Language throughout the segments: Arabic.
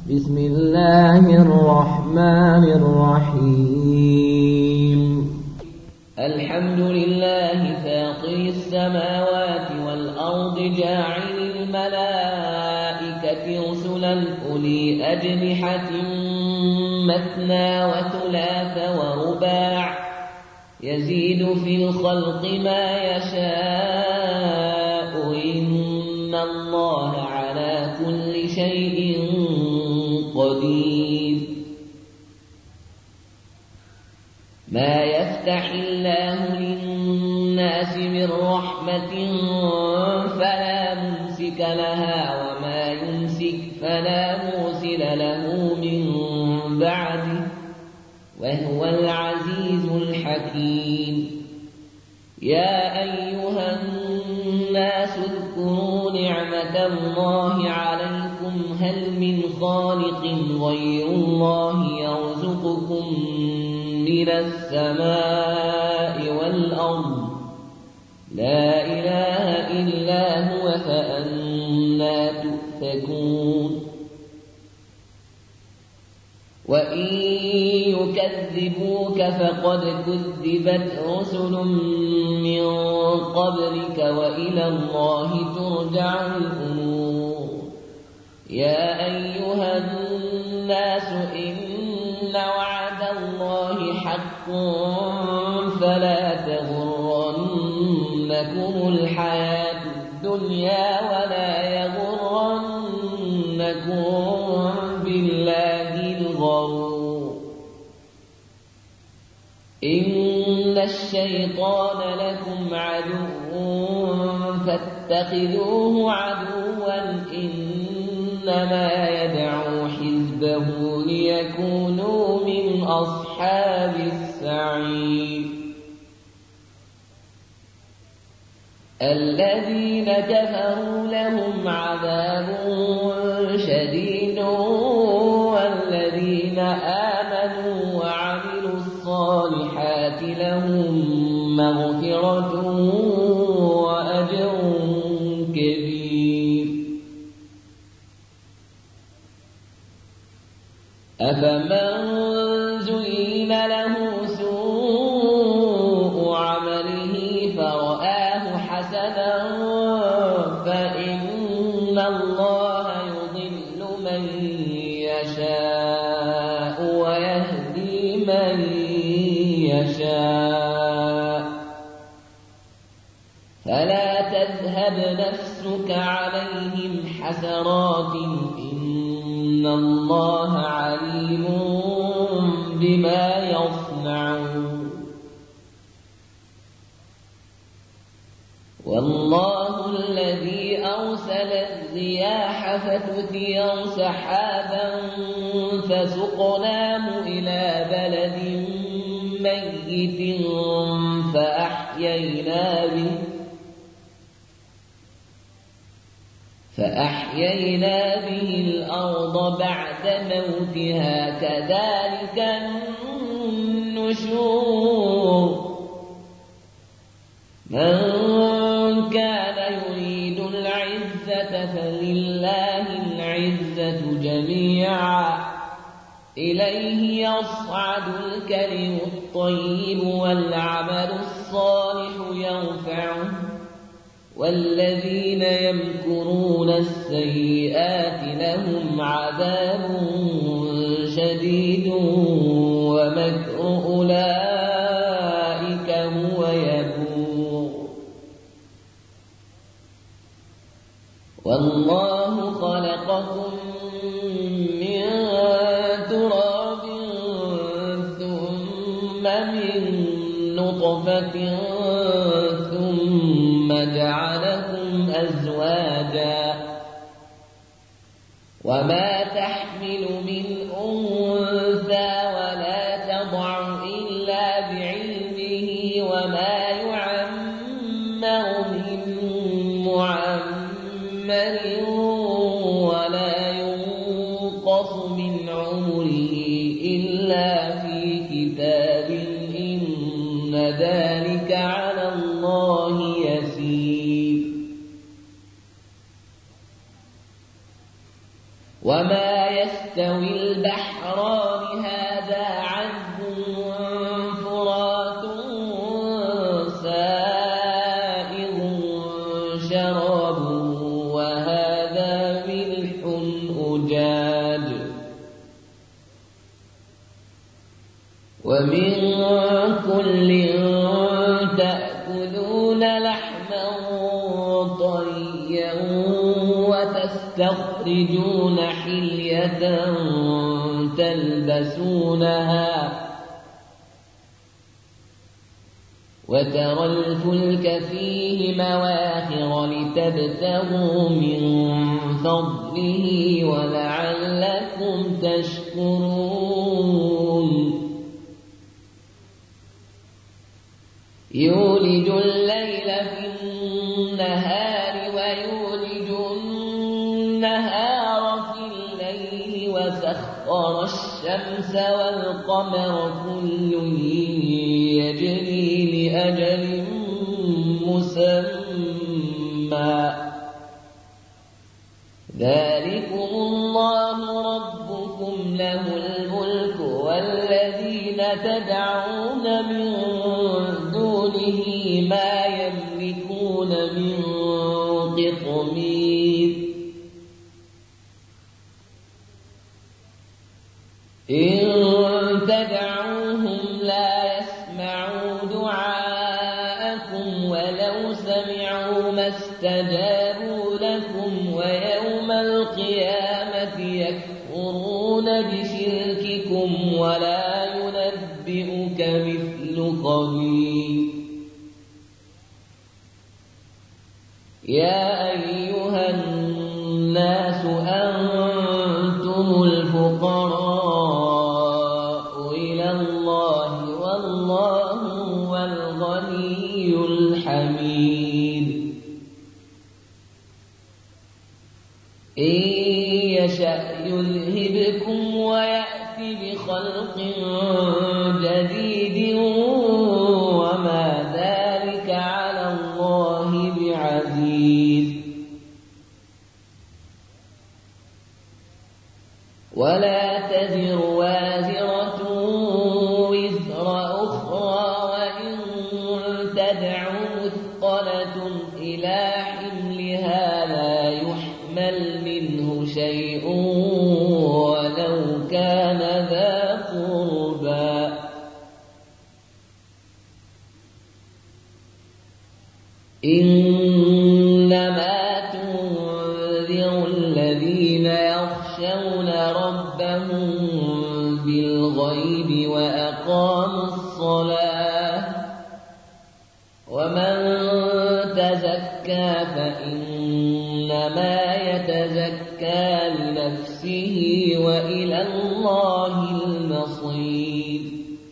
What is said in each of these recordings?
بسم الله الرحمن الرحيم. الحمد لله فاطر السماوات والأرض جاعل الملائكة رسلا أولي أجنحة مثنى وثلاث ورباع يزيد في الخلق ما يشاء إن الله على كل شيء قدير. ما يفتح الله للناس من رحمة فلا ممسك لها وما يمسك فلا مرسل له من بعده وهو العزيز الحكيم. يا أيها الناس اذكروا نعمة الله عليكم هل من خالق غير الله يرزقكم من السماء والأرض لا إله إلا هو فأنى تؤفكون. وإن يكذبوك فقد كذبت رسل من قبلك وإلى الله ترجع الأمور. يا أيها الناس إن وعد الله حق فلا تغرنكم الحياة الدنيا ولا يغرنكم بالله الغرور. إن الشيطان لكم عدو فاتخذوه عدوا إنما يدعو حزبه ليكونوا من أصحاب السعير. الذين كفروا لهم عذاب شديد والذين آمنوا وعملوا الصالحات لهم مغفرة وأجر كبير. أفمن زين له سوء عمله فرآه حسنا فإن الله يضل من يشاء ويهدي من يشاء فلا تذهب نفسك عليهم حسرات إن الله عليم بما يصنعون. والله الذي أرسل الرياح فتثير سحابا فسقناه إلى بلد ميت فأحيينا به الأرض بعد موتها كذلك النشور. من كان يريد العزة فلله العزة جميعا إليه يصعد الكلم الطيب والعمل الصالح يرفعه والذين يمكرون السيئات لهم عذاب شديد ومكر أولئك هو يبور. والله خلقكم من تراب ثم من نطفة ثم جعلكم أزواجا وما تحمل من أنثى ولا تضع إلا بعلمه وما يعمر من معمر ولا ينقص من عمره إلا في كتاب إن ذلك على الله يسير. وما يستوي البحران هذا عذب فرات سائغ شرابه وهذا ملح أجاج ومن كل تأكلون لحما طريا وتستخرجون حلية تلبسونها وترى الفلك فيه مواخر لتبتغوا من فضله ولعلكم تشكرون يولج الليل في النهار ويولج النهار في الليل وسخر الشمس والقمر كل يجري لأجل مسمى ذلكم الله ربكم له الملك والذين تدعون من دونه ما يملكون من قطمير إن تدعوهم لا يسمعوا دعاءكم ولو سمعوا ما استجابوا لكم ويوم القيامة يكفرون بشرككم ولا ينبئك مثل خبير يا أيها الناس أنتم الفقراء إلى الله والله هو الغني الحميد إن يشأ يذهبكم ويأتي بخلق جديد وما ذلك على الله بعزيز ولا تزر وازرة وزر أخرى وإن تدع مثقلة إلى حملها لا يحمل منه شيء ولو كان ذا قربى إنما تنذر الذين يخشون ربهم بالغيب وأقاموا الصلاة ومن تزكى فإنما يتزكى لنفسه وإلى الله المصير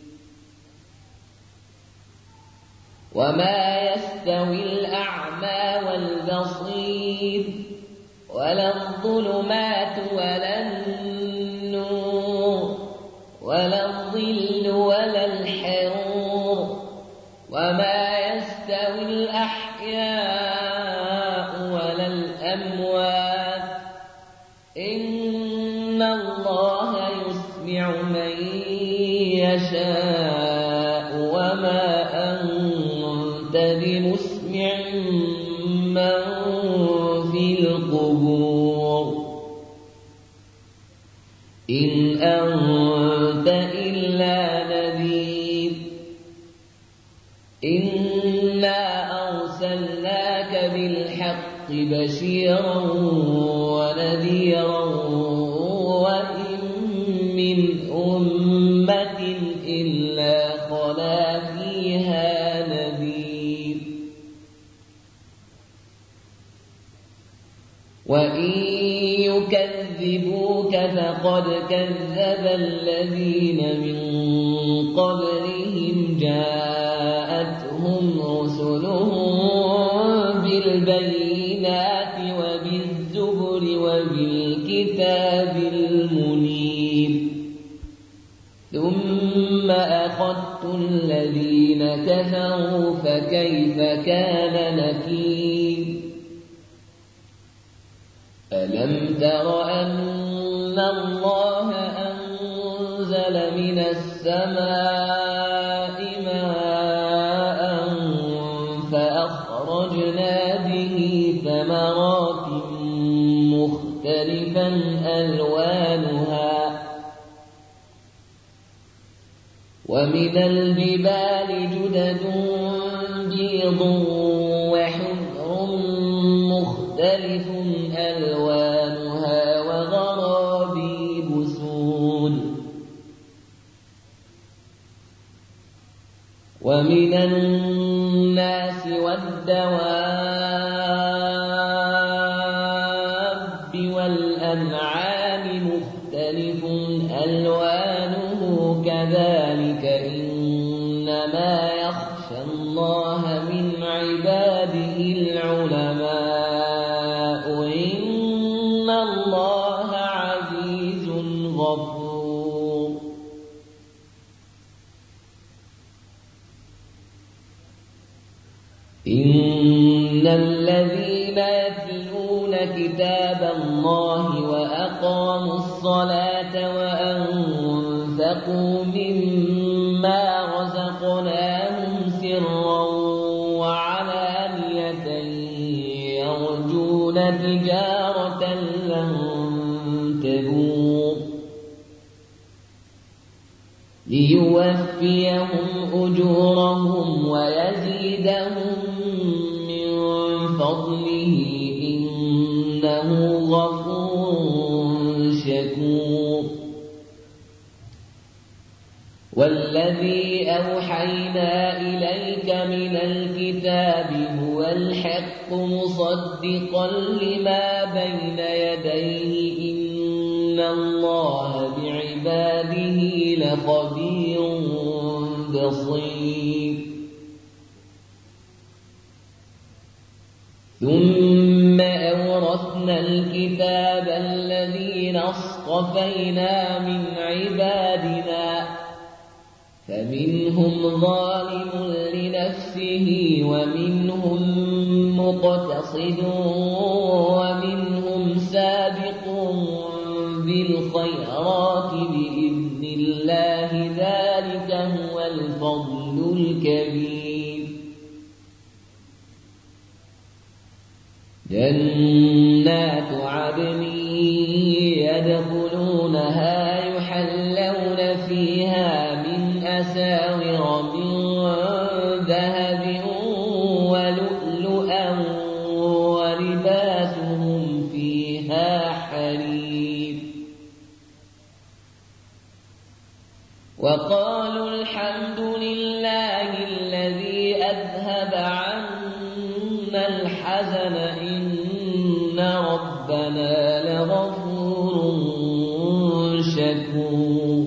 وما يستوي الأعمى والبصير ولا الظلمات ولا النور ولا الظل ولا الحرور وما يستوي الأحياء ولا الأموات إن الله يسمع من يشاء وما أنت بمسمع من في القبور إن أنت إلا نذير إنا أرسلناك بالحق بشيرا ونذيرا وإن من أمة إلا خلا فيها نذير وإن يكذبوك فقد كذب الذين من قبلهم جاءتهم رسلهم بالبينات وبالزبر وبالكتاب المنير ثم أخذت الذين كفروا فكيف كان نكير ألم تر أن الله أنزل من السماء ماء فأخرجنا به ثمرات مختلفا ألوانها ومن الجبال جدد بيض وحمر مختلف ألوانها وغرابيب سود ومن الناس والدواب والأنعام مختلف ألوانه كذلك إنما يخشى الله من عباده العلماء إن الله عزيز غفور إن الذين يتلون كتاب الله وأقاموا الصلاة وأنفقوا مما رزقناهم سرا وعلانية يرجون تجارة لن تبور ليوفيهم أجورهم ويزيدهم من فضله إنه غفور شكور والذي أوحينا إليك من الكتاب هو الحق مصدقا لما بين يديه إن الله بعباده لخبير بصير ثم أورثنا الكتاب الذين اصطفينا من عبادنا فمنهم ظالم لنفسه ومنهم مقتصد ومنهم سابق بالخيرات بإذن الله ذلك هو الفضل الكبير جنات عدن يدخلونها يحلون فيها من أساور من ذهب ولؤلؤا ولباسهم فيها حرير وقالوا الحمد لله الذي أذهب عنا الحزن إن ربنا لغفور شكور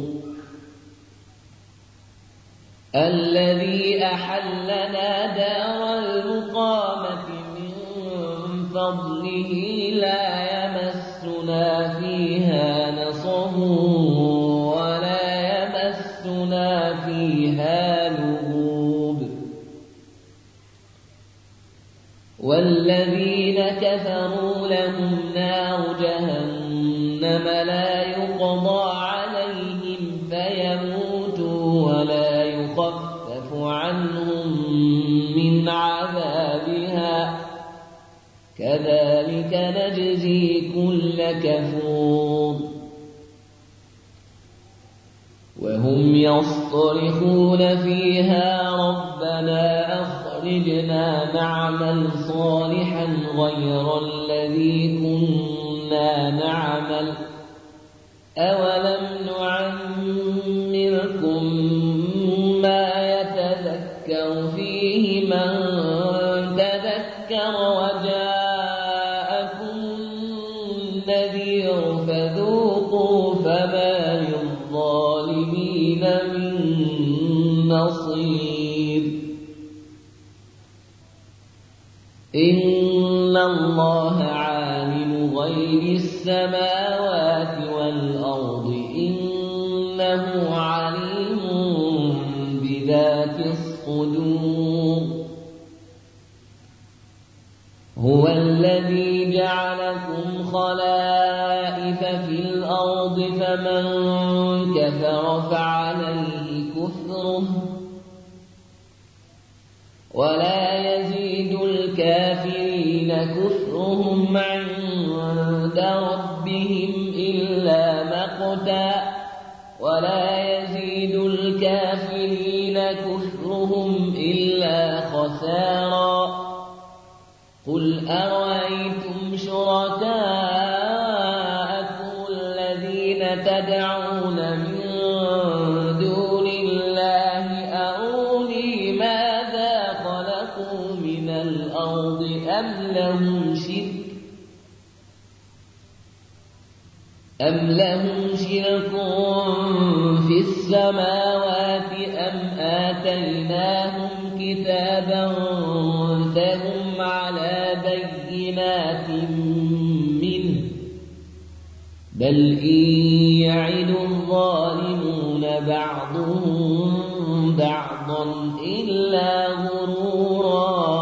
الذي أحلنا دار المقامة من فضله لا يمسنا فيها نصب ولا يمسنا فيها لغوب والذين كفروا لهم نار جهنم لا يقضى عليهم فيموتوا ولا يخفف عنهم من عذابها كذلك نجزي كل كفور وهم يصطرخون فيها ربنا أخرجنا نعمل صالحا غير الذي كنا نعمل أولم نعمركم ما يتذكر فيه من تذكر وجاءكم النذير فذوقوا فما للظالمين من نصير إن الله عالم غيب السماوات والأرض إنه عليم بذات الصدور هو الذي جعلكم خلائف في الأرض الأرض فمن كفر فعليه كفره ولا يزيد الكافرين كفرهم عند ربهم إلا مقتا ولا يزيد الكافرين كفرهم إلا خسارا قل أرأيتم شركاءكم الذين تدعون من دون الله أروني ماذا خلقوا من الأرض أم لهم شرك في السماوات أم آتيناهم كتابا فهم على بينات منه بل إن يعد الظالمون بعضهم بعضا إلا غرورا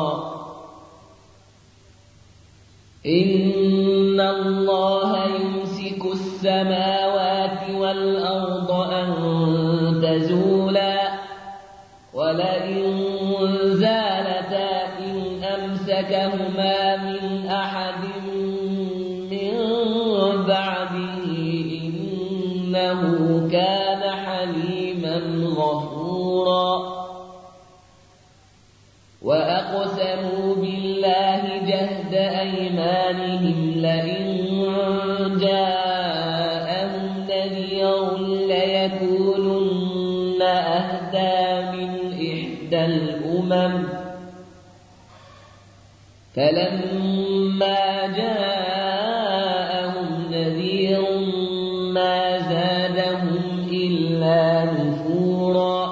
إن الله يمسك السماوات والأرض أن تزولا ولئن زالتا إن أمسكهما من أحد من بعده إنه كان حليما غفورا وأقسموا بالله جهد أيمانهم لئن جاءهم نذير ليكونن أهدى من إحدى الأمم فلما جاءهم نذير ما زادهم إلا نفورا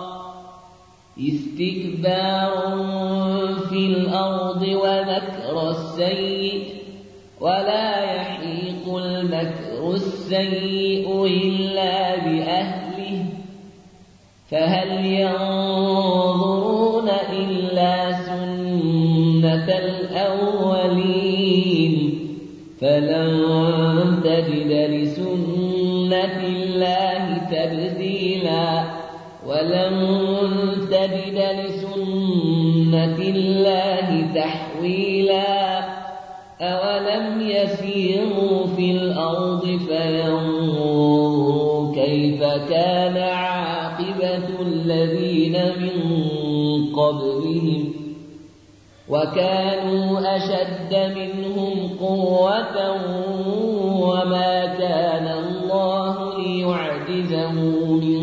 استكبارا في الأرض ومكر السيء ولا يحيق المكر السيء إلا بأهله فهل ينظرون إلا سنة الأولين فلن تجد لسنة الله تبديلا ولن تجد لسنة الله تحويلا أولم يسيروا في الأرض فينظروا كيف كان عاقبة الذين من قبلهم وكانوا أشد منهم قوة وما كان الله ليعجزه من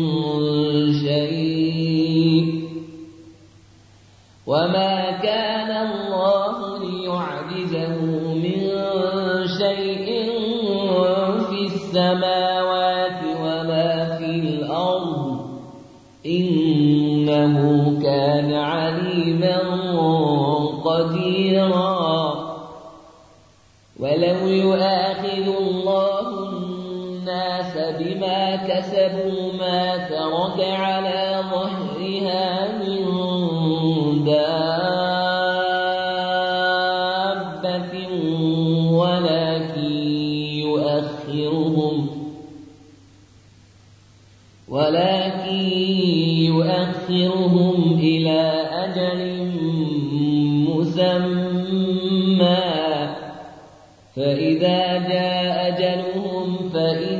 شيء في السماوات وما في الأرض إنه كان عليما قديرا ولو يؤاخذ الله الناس بما كسبوا ما ترك على ظهرها من دابة ولكن يؤخرهم إلى أجل مسمى فإذا جاء أجلهم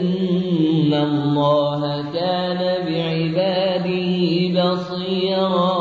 فإن الله كان بعباده بصيرا